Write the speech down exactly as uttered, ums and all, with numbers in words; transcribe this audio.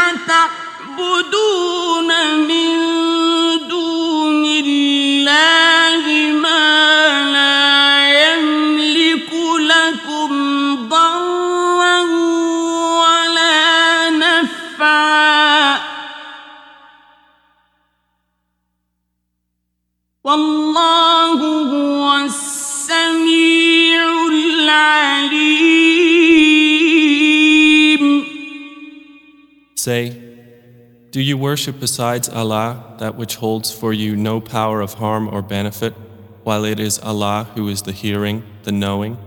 تعبدون من دون الله ما لا يملك لكم ضرا ولا نفعا والله هو السميع العليم. Say, do you worship besides Allah that which holds for you no power of harm or benefit, while it is Allah who is the hearing, the knowing?